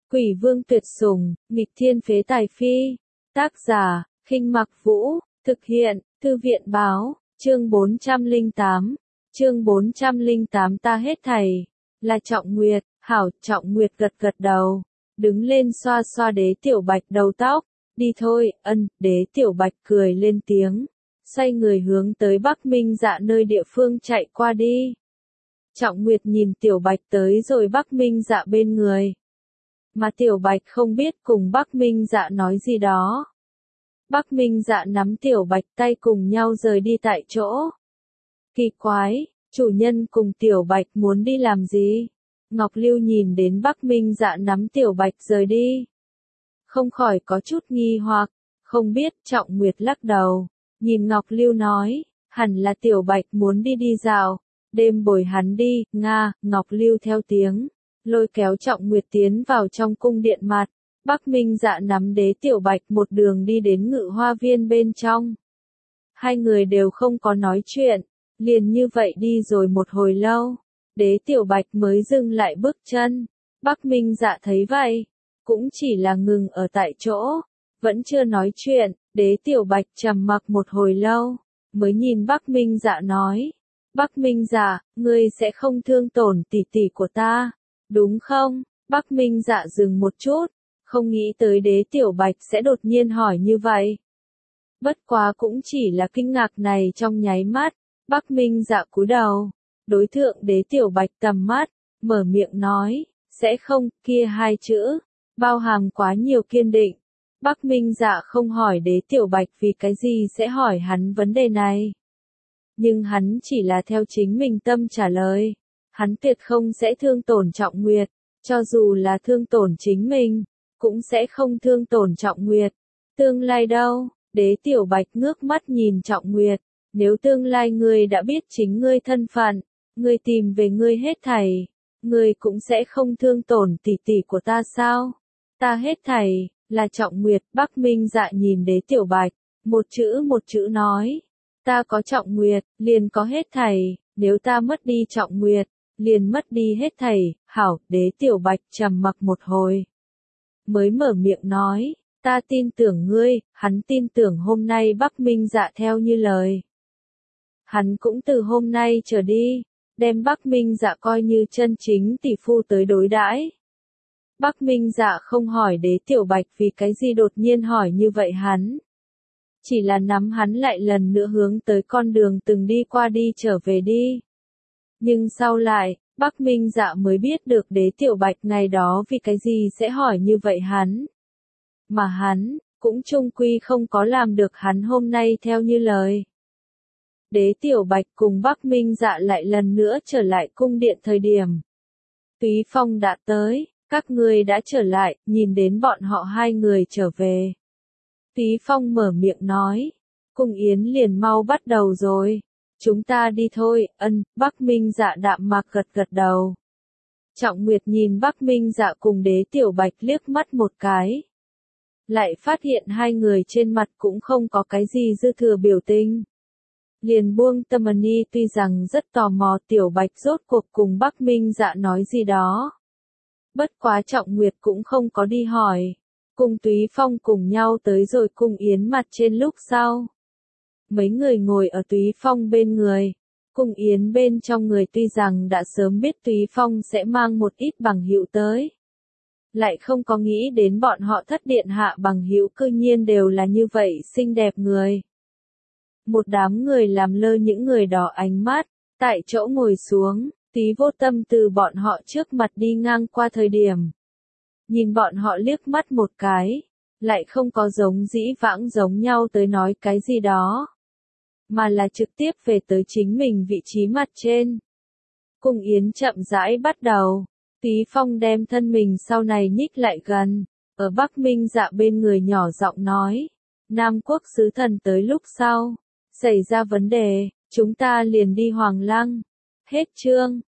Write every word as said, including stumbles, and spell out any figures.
Quỷ vương tuyệt sủng, nghịch thiên phế tài phi. Tác giả, Khinh Mặc Vũ, thực hiện, Thư viện báo, chương bốn trăm lẻ tám, chương bốn trăm lẻ tám ta hết thảy, là Trọng Nguyệt, hảo, Trọng Nguyệt gật gật đầu, đứng lên xoa xoa Đế Tiểu Bạch đầu tóc, đi thôi, ân, Đế Tiểu Bạch cười lên tiếng, xoay người hướng tới Bắc Minh Dạ nơi địa phương chạy qua đi. Trọng Nguyệt nhìn Tiểu Bạch tới rồi Bắc Minh Dạ bên người. Mà Tiểu Bạch không biết cùng Bắc Minh Dạ nói gì đó. Bắc Minh Dạ nắm Tiểu Bạch tay cùng nhau rời đi tại chỗ. Kỳ quái, chủ nhân cùng Tiểu Bạch muốn đi làm gì? Ngọc Lưu nhìn đến Bắc Minh Dạ nắm Tiểu Bạch rời đi. Không khỏi có chút nghi hoặc, không biết. Trọng Nguyệt lắc đầu, nhìn Ngọc Lưu nói, hẳn là Tiểu Bạch muốn đi đi dạo, đêm bồi hắn đi, nga. Ngọc Lưu theo tiếng, lôi kéo Trọng Nguyệt tiến vào trong cung điện mặt. Bắc Minh Dạ nắm Đế Tiểu Bạch một đường đi đến Ngự Hoa Viên bên trong. Hai người đều không có nói chuyện, liền như vậy đi rồi một hồi lâu, Đế Tiểu Bạch mới dừng lại bước chân. Bắc Minh Dạ thấy vậy, cũng chỉ là ngừng ở tại chỗ, vẫn chưa nói chuyện. Đế Tiểu Bạch trầm mặc một hồi lâu, mới nhìn Bắc Minh Dạ nói, Bắc Minh Dạ, ngươi sẽ không thương tổn tỷ tỷ của ta, đúng không? Bắc Minh Dạ dừng một chút, không nghĩ tới Đế Tiểu Bạch sẽ đột nhiên hỏi như vậy. Bất quá cũng chỉ là kinh ngạc này trong nháy mắt, Bắc Minh Dạ cúi đầu, đối thượng Đế Tiểu Bạch tầm mắt, mở miệng nói, sẽ không, kia hai chữ, bao hàm quá nhiều kiên định. Bắc Minh Dạ không hỏi Đế Tiểu Bạch vì cái gì sẽ hỏi hắn vấn đề này. Nhưng hắn chỉ là theo chính mình tâm trả lời, hắn tuyệt không sẽ thương tổn Trọng Nguyệt, cho dù là thương tổn chính mình, cũng sẽ không thương tổn Trọng Nguyệt. Tương lai đâu? Đế Tiểu Bạch ngước mắt nhìn Trọng Nguyệt, nếu tương lai ngươi đã biết chính ngươi thân phận, ngươi tìm về ngươi hết thảy, ngươi cũng sẽ không thương tổn tỷ tỷ của ta sao? Ta hết thảy, là Trọng Nguyệt. Bắc Minh Dạ nhìn Đế Tiểu Bạch, một chữ một chữ nói, ta có Trọng Nguyệt, liền có hết thảy, nếu ta mất đi Trọng Nguyệt, liền mất đi hết thảy. Hảo. Đế Tiểu Bạch trầm mặc một hồi, mới mở miệng nói, ta tin tưởng ngươi. Hắn tin tưởng hôm nay Bắc Minh Dạ theo như lời. Hắn cũng từ hôm nay trở đi, đem Bắc Minh Dạ coi như chân chính tỷ phu tới đối đãi. Bắc Minh Dạ không hỏi Đế Tiểu Bạch vì cái gì đột nhiên hỏi như vậy hắn. Chỉ là nắm hắn lại lần nữa hướng tới con đường từng đi qua đi trở về đi. Nhưng sau lại, Bắc Minh Dạ mới biết được Đế Tiểu Bạch ngày đó vì cái gì sẽ hỏi như vậy hắn. Mà hắn, cũng chung quy không có làm được hắn hôm nay theo như lời. Đế Tiểu Bạch cùng Bắc Minh Dạ lại lần nữa trở lại cung điện thời điểm. Túy Phong đã tới, các ngươi đã trở lại. Nhìn đến bọn họ hai người trở về, Túy Phong mở miệng nói, cung yến liền mau bắt đầu rồi. Chúng ta đi thôi. Ân. Bắc Minh Dạ đạm mạc gật gật đầu. Trọng Nguyệt nhìn Bắc Minh Dạ cùng Đế Tiểu Bạch liếc mắt một cái, lại phát hiện hai người trên mặt cũng không có cái gì dư thừa biểu tình, liền buông tâm đi. Tuy rằng rất tò mò Tiểu Bạch rốt cuộc cùng Bắc Minh Dạ nói gì đó, bất quá Trọng Nguyệt cũng không có đi hỏi, cùng Túy Phong cùng nhau tới rồi cung yến mặt trên. Lúc sau, mấy người ngồi ở Túy Phong bên người. Cung yến bên trong người tuy rằng đã sớm biết Túy Phong sẽ mang một ít bằng hữu tới, lại không có nghĩ đến bọn họ thất điện hạ bằng hữu cư nhiên đều là như vậy xinh đẹp người. Một đám người làm lơ những người đó ánh mắt, tại chỗ ngồi xuống. Túy Vô Tâm từ bọn họ trước mặt đi ngang qua thời điểm, nhìn bọn họ liếc mắt một cái, lại không có giống dĩ vãng giống nhau tới nói cái gì đó, mà là trực tiếp về tới chính mình vị trí mặt trên. Cung yến chậm rãi bắt đầu. Túy Phong đem thân mình sau này nhích lại gần, ở Bắc Minh Dạ bên người nhỏ giọng nói, Nam Quốc sứ thần tới lúc sau, xảy ra vấn đề, chúng ta liền đi Hoàng Lăng. Hết chương.